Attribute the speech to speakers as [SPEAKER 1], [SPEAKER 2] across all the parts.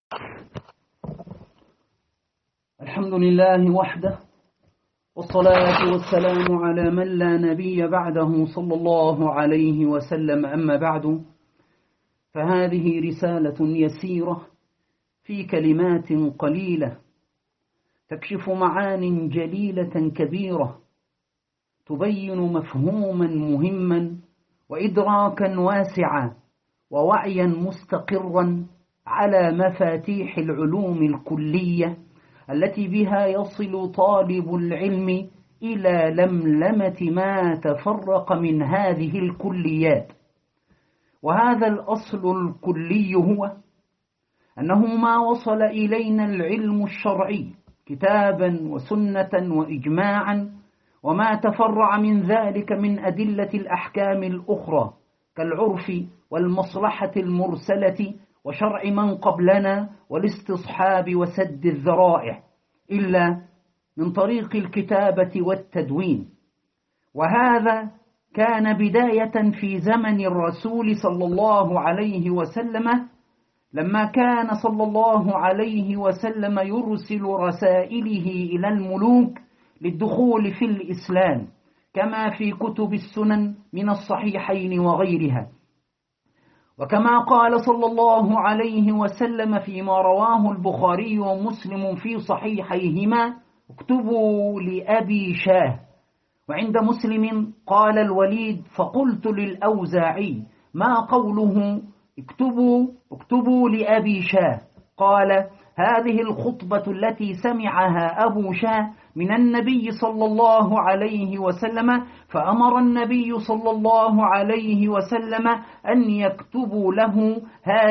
[SPEAKER 1] الحمد لله وحده، والصلاة والسلام على من لا نبي بعده صلى الله عليه وسلم. أما بعد، فهذه رسالة يسيرة في كلمات قليلة تكشف معان جليلة كبيرة، تبين مفهوما مهما وإدراكا واسعا ووعيا مستقرا على مفاتيح العلوم الكلية التي بها يصل طالب العلم إلى لملمة ما تفرق من هذه الكليات. وهذا الأصل الكلي هو أنه ما وصل إلينا العلم الشرعي كتابا وسنة وإجماعا، وما تفرع من ذلك من أدلة الأحكام الأخرى كالعرف والمصلحة المرسلة وشرع من قبلنا والاستصحاب وسد الذرائع، إلا من طريق الكتابة والتدوين. وهذا كان بداية في زمن الرسول صلى الله عليه وسلم، لما كان صلى الله عليه وسلم يرسل رسائله إلى الملوك للدخول في الإسلام، كما في كتب السنن من الصحيحين وغيرها. وكما قال صلى الله عليه وسلم فيما رواه البخاري ومسلم في صحيحيهما: اكتبوا لأبي شاه. وعند مسلم قال الوليد: فقلت للأوزاعي: ما قوله اكتبوا لأبي شاه؟ قال: هذه الخطبة التي سمعها أبو شاه من النبي صلى الله عليه وسلم، فأمر النبي صلى الله عليه وسلم أن يكتبوا له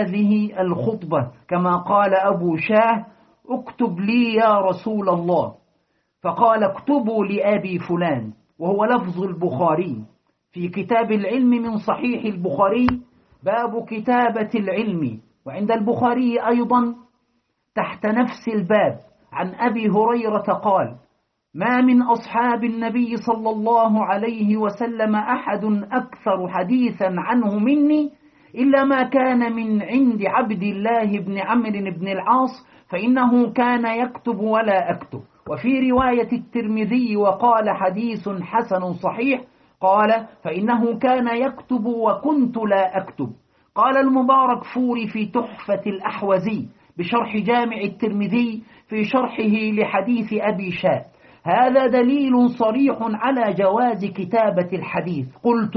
[SPEAKER 1] هذه الخطبة، كما قال أبو شاه: اكتب لي يا رسول الله. فقال: اكتبوا لأبي فلان، وهو لفظ البخاري في كتاب العلم من صحيح البخاري، باب كتابة العلم. وعند البخاري أيضا تحت نفس الباب عن أبي هريرة قال: ما من أصحاب النبي صلى الله عليه وسلم أحد أكثر حديثا عنه مني إلا ما كان من عند عبد الله بن عمرو بن العاص، فإنه كان يكتب ولا أكتب. وفي رواية الترمذي وقال: حديث حسن صحيح، قال: فإنه كان يكتب وكنت لا أكتب. قال المبارك فوري في تحفة الأحوزي بشرح جامع الترمذي في شرحه لحديث أبي شاه: هذا دليل صريح على جواز كتابة الحديث. قلت: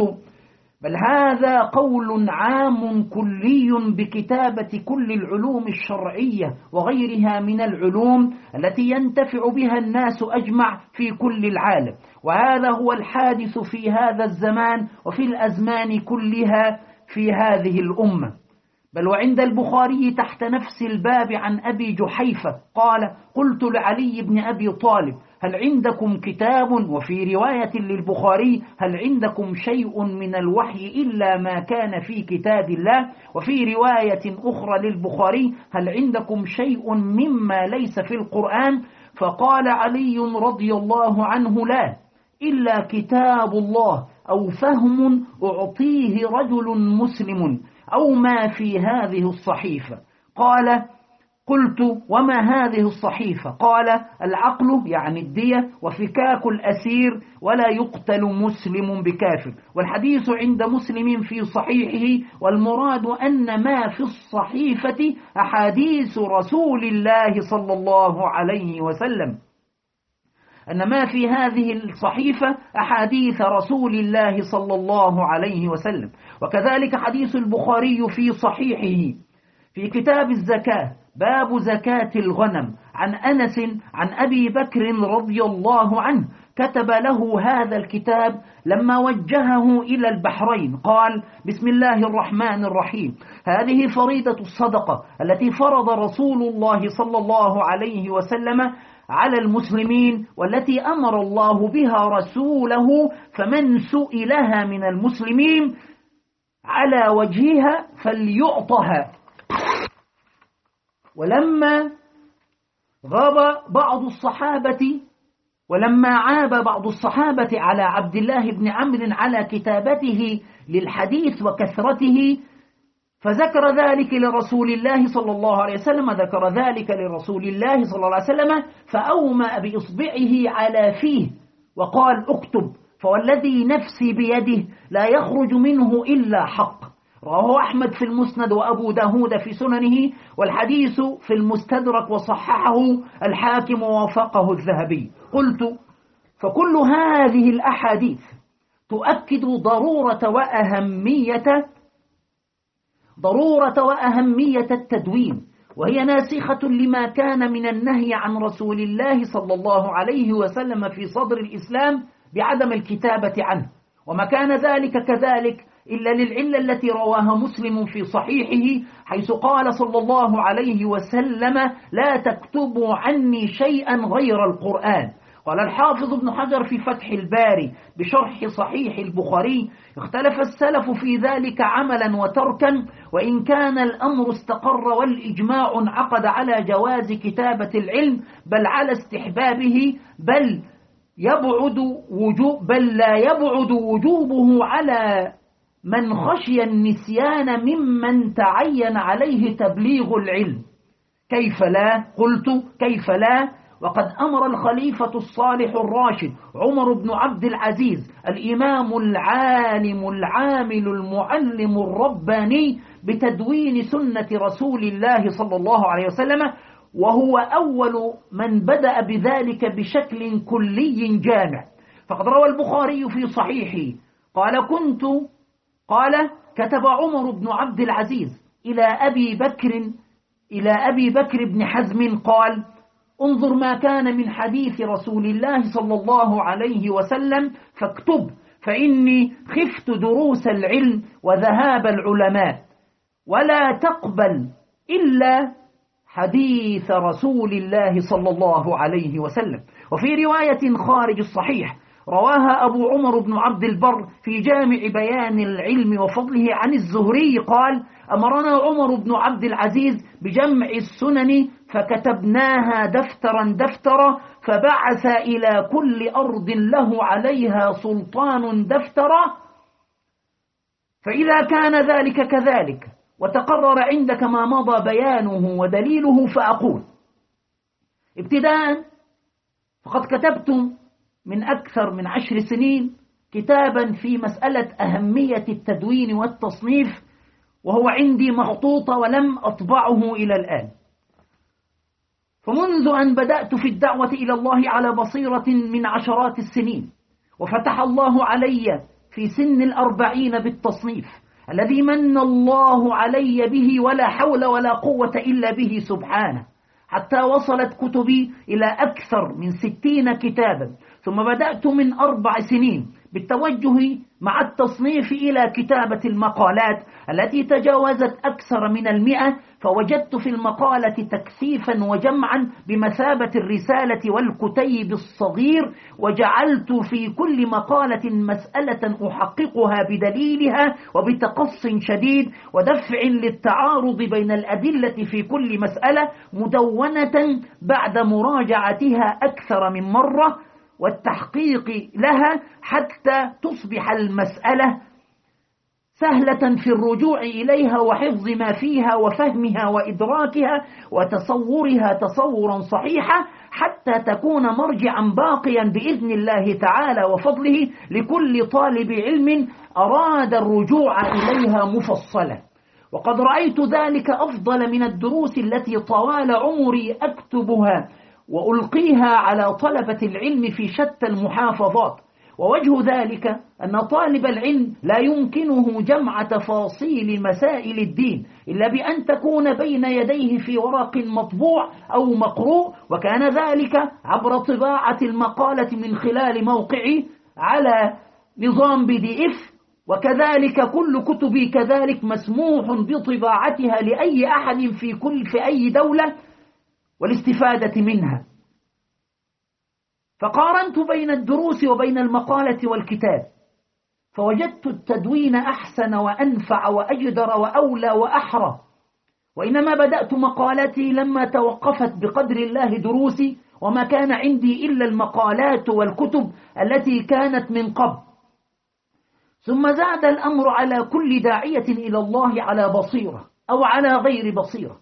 [SPEAKER 1] بل هذا قول عام كلي بكتابة كل العلوم الشرعية وغيرها من العلوم التي ينتفع بها الناس أجمع في كل العالم، وهذا هو الحادث في هذا الزمان وفي الأزمان كلها في هذه الأمة. بل وعند البخاري تحت نفس الباب عن أبي جحيفة قال: قلت لعلي بن أبي طالب: هل عندكم كتاب؟ وفي رواية للبخاري: هل عندكم شيء من الوحي إلا ما كان في كتاب الله؟ وفي رواية أخرى للبخاري: هل عندكم شيء مما ليس في القرآن؟ فقال علي رضي الله عنه: لا، إلا كتاب الله أو فهم أعطيه رجل مسلم أو ما في هذه الصحيفة. قال: قلت: وما هذه الصحيفة؟ قال: العقل يعني الدية، وفكاك الأسير، ولا يقتل مسلم بكافر. والحديث عند مسلم في صحيحه، والمراد أن ما في الصحيفة أحاديث رسول الله صلى الله عليه وسلم، أن ما في هذه الصحيفة أحاديث رسول الله صلى الله عليه وسلم. وكذلك حديث البخاري في صحيحه في كتاب الزكاة باب زكاة الغنم عن أنس عن أبي بكر رضي الله عنه، كتب له هذا الكتاب لما وجهه إلى البحرين. قال: بسم الله الرحمن الرحيم، هذه فريضة الصدقة التي فرض رسول الله صلى الله عليه وسلم على المسلمين، والتي أمر الله بها رسوله، فمن سئلها من المسلمين على وجهها فليعطها. ولما عاب بعض الصحابة على عبد الله بن عمرو على كتابته للحديث وكثرته، فذكر ذلك لرسول الله صلى الله عليه وسلم، ذكر ذلك لرسول الله صلى الله عليه وسلم، فأومأ بإصبعه على فيه وقال اكتب، فوالذي نفسي بيده لا يخرج منه إلا حق. رواه أحمد في المسند وأبو داود في سننه، والحديث في المستدرك وصححه الحاكم ووافقه الذهبي. قلت: فكل هذه الأحاديث تؤكد ضرورة وأهمية التدوين، وهي ناسخة لما كان من النهي عن رسول الله صلى الله عليه وسلم في صدر الإسلام بعدم الكتابة عنه، وما كان ذلك كذلك إلا للعلة التي رواها مسلم في صحيحه، حيث قال صلى الله عليه وسلم: لا تكتبوا عني شيئا غير القرآن. قال الحافظ ابن حجر في فتح الباري بشرح صحيح البخاري: اختلف السلف في ذلك عملا وتركا، وإن كان الأمر استقر والإجماع انعقد على جواز كتابة العلم بل على استحبابه، بل لا يبعد وجوبه على من خشي النسيان ممن تعين عليه تبليغ العلم. كيف لا؟ قلت: كيف لا؟ وقد أمر الخليفة الصالح الراشد عمر بن عبد العزيز الإمام العالم العامل المعلم الرباني بتدوين سنة رسول الله صلى الله عليه وسلم، وهو أول من بدأ بذلك بشكل كلي جامع. فقد روى البخاري في صحيحه قال: كتب عمر بن عبد العزيز إلى أبي بكر بن حزم قال: انظر ما كان من حديث رسول الله صلى الله عليه وسلم فاكتب، فإني خفت دروس العلم وذهاب العلماء، ولا تقبل إلا حديث رسول الله صلى الله عليه وسلم. وفي رواية خارج الصحيح رواها أبو عمر بن عبد البر في جامع بيان العلم وفضله عن الزهري قال: أمرنا عمر بن عبد العزيز بجمع السنن فكتبناها دفترا، فبعث إلى كل أرض له عليها سلطان دفترا، فإذا كان ذلك كذلك وتقرر عندك ما مضى بيانه ودليله، فأقول: ابتداء فقد كتبت من أكثر من 10 سنين كتابا في مسألة أهمية التدوين والتصنيف، وهو عندي مخطوطة ولم أطبعه إلى الآن. فمنذ أن بدأت في الدعوة إلى الله على بصيرة من عشرات السنين، وفتح الله علي في سن 40 بالتصنيف الذي من الله علي به ولا حول ولا قوة إلا به سبحانه، حتى وصلت كتبي إلى أكثر من 60 كتابا. ثم بدأت من 4 سنين بالتوجه مع التصنيف إلى كتابة المقالات التي تجاوزت أكثر من 100، فوجدت في المقالة تكثيفا وجمعا بمثابة الرسالة والكتيب الصغير، وجعلت في كل مقالة مسألة أحققها بدليلها وبتقص شديد ودفع للتعارض بين الأدلة في كل مسألة، مدونة بعد مراجعتها أكثر من مرة والتحقيق لها، حتى تصبح المسألة سهلة في الرجوع إليها وحفظ ما فيها وفهمها وإدراكها وتصورها تصورا صحيحا، حتى تكون مرجعا باقيا بإذن الله تعالى وفضله لكل طالب علم أراد الرجوع إليها مفصلا. وقد رأيت ذلك أفضل من الدروس التي طوال عمري أكتبها وألقيها على طلبة العلم في شتى المحافظات. ووجه ذلك أن طالب العلم لا يمكنه جمع تفاصيل مسائل الدين إلا بأن تكون بين يديه في ورق مطبوع أو مقروء، وكان ذلك عبر طباعة المقالة من خلال موقعي على نظام PDF، وكذلك كل كتبي كذلك مسموح بطباعتها لأي أحد في أي دولة والاستفادة منها. فقارنت بين الدروس وبين المقالة والكتاب، فوجدت التدوين أحسن وأنفع وأجدر وأولى وأحرى. وإنما بدأت مقالتي لما توقفت بقدر الله دروسي، وما كان عندي إلا المقالات والكتب التي كانت من قبل. ثم زاد الأمر على كل داعية إلى الله على بصيرة أو على غير بصيرة،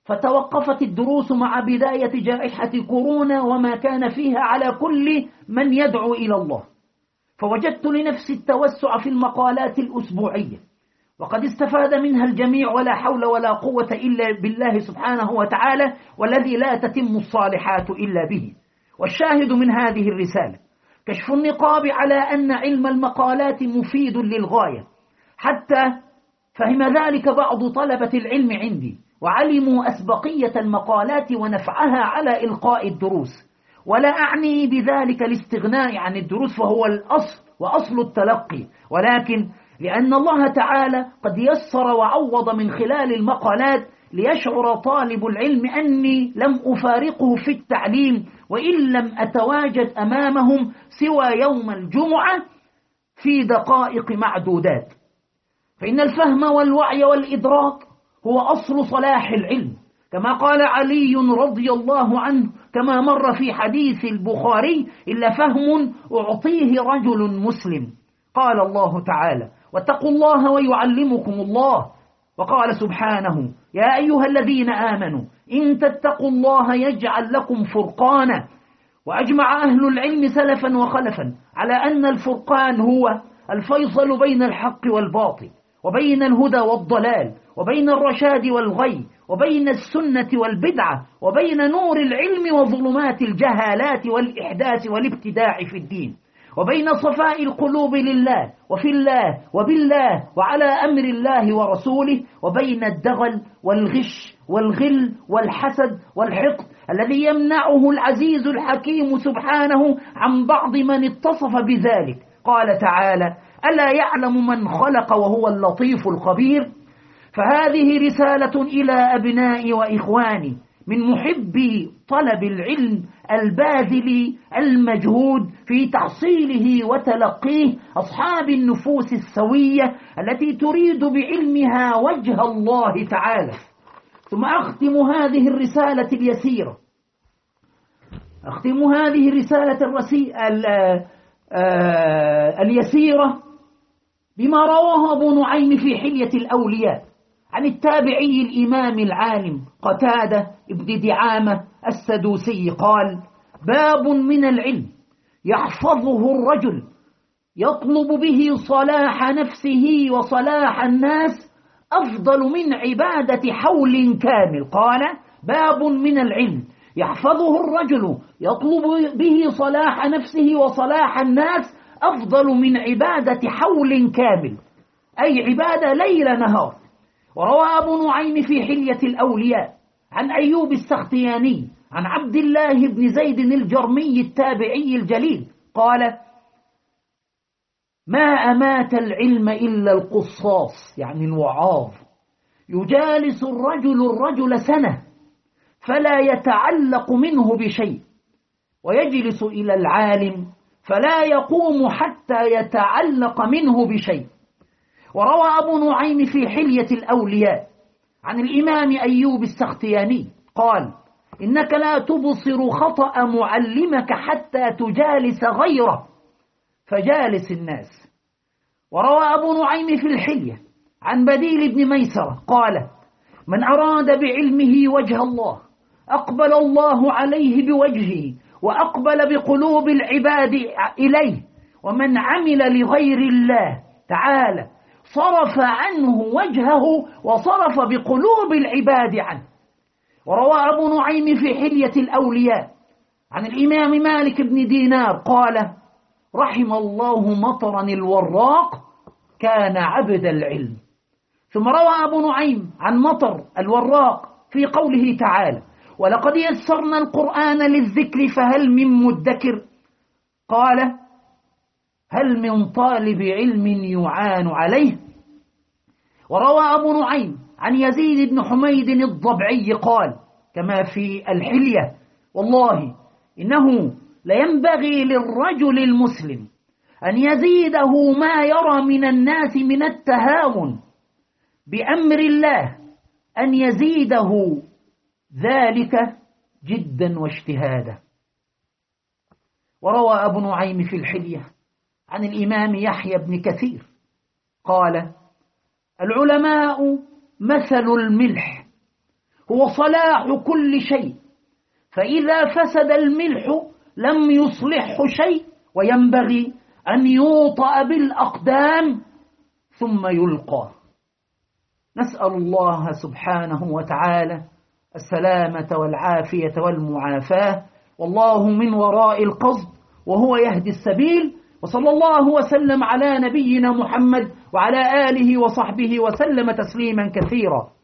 [SPEAKER 1] فتوقفت الدروس مع بداية جائحة كورونا وما كان فيها على كل من يدعو إلى الله، فوجدت لنفسي التوسع في المقالات الأسبوعية، وقد استفاد منها الجميع، ولا حول ولا قوة إلا بالله سبحانه وتعالى، والذي لا تتم الصالحات إلا به. والشاهد من هذه الرسالة كشف النقاب على أن علم المقالات مفيد للغاية، حتى فهم ذلك بعض طلبة العلم عندي، وعلموا أسبقية المقالات ونفعها على إلقاء الدروس. ولا أعني بذلك الاستغناء عن الدروس، فهو الأصل وأصل التلقي، ولكن لأن الله تعالى قد يسر وعوض من خلال المقالات ليشعر طالب العلم أني لم أفارقه في التعليم، وإن لم أتواجد أمامهم سوى يوم الجمعة في دقائق معدودات. فإن الفهم والوعي والإدراك هو أصل صلاح العلم، كما قال علي رضي الله عنه كما مر في حديث البخاري: إلا فهم أعطيه رجل مسلم. قال الله تعالى: واتقوا الله ويعلمكم الله. وقال سبحانه: يا أيها الذين آمنوا إن تتقوا الله يجعل لكم فرقانا. وأجمع أهل العلم سلفا وخلفا على أن الفرقان هو الفيصل بين الحق والباطل، وبين الهدى والضلال، وبين الرشاد والغي، وبين السنة والبدعة، وبين نور العلم وظلمات الجهالات والإحداث والابتداع في الدين، وبين صفاء القلوب لله وفي الله وبالله وعلى أمر الله ورسوله، وبين الدغل والغش والغل والحسد والحقد الذي يمنعه العزيز الحكيم سبحانه عن بعض من اتصف بذلك. قال تعالى: ألا يعلم من خلق وهو اللطيف الخبير. فهذه رسالة إلى أبنائي وإخواني من محبي طلب العلم الباذل المجهود في تحصيله وتلقيه، أصحاب النفوس السوية التي تريد بعلمها وجه الله تعالى. ثم أختم هذه الرسالة اليسيرة بما رواه أبو نعيم في حلية الأولياء عن التابعي الإمام العالم قتادة ابن دعامة السدوسي قال: باب من العلم يحفظه الرجل يطلب به صلاح نفسه وصلاح الناس أفضل من عبادة حول كامل. قال: باب من العلم يحفظه الرجل يطلب به صلاح نفسه وصلاح الناس أفضل من عبادة حول كامل، أي عبادة ليل نهار. وروى أبو نعيم في حلية الأولياء عن أيوب السختياني عن عبد الله بن زيد الجرمي التابعي الجليل قال: ما أمات العلم إلا القصاص، يعني الوعاظ، يجالس الرجل سنة فلا يتعلق منه بشيء، ويجلس إلى العالم فلا يقوم حتى يتعلق منه بشيء. وروى أبو نعيم في حلية الأولياء عن الإمام أيوب السختياني قال: إنك لا تبصر خطأ معلمك حتى تجالس غيره، فجالس الناس. وروى أبو نعيم في الحلية عن بديل بن ميسرة قال: من أراد بعلمه وجه الله أقبل الله عليه بوجهه وأقبل بقلوب العباد إليه، ومن عمل لغير الله تعالى صرف عنه وجهه وصرف بقلوب العباد عنه. وروى أبو نعيم في حلية الأولياء عن الإمام مالك بن دينار قال: رحم الله مطرا الوراق كان عبد العلم. ثم روى أبو نعيم عن مطر الوراق في قوله تعالى: ولقد يسرنا القرآن للذكر فهل من مدكر. قال: هل من طالب علم يعان عليه. وروى أبو نعيم عن يزيد بن حميد الضبعي قال كما في الحلية: والله إنه لينبغي للرجل المسلم أن يزيده ما يرى من الناس من التهاون بأمر الله، أن يزيده ذلك جدا واجتهادا. وروى أبو نعيم في الحلية عن الإمام يحيى بن كثير قال: العلماء مثل الملح، هو صلاح كل شيء، فإذا فسد الملح لم يصلحه شيء، وينبغي أن يوطأ بالأقدام ثم يلقى. نسأل الله سبحانه وتعالى السلامة والعافية والمعافاة، والله من وراء القصد وهو يهدي السبيل. وصلى الله وسلم على نبينا محمد وعلى آله وصحبه وسلم تسليما كثيرا.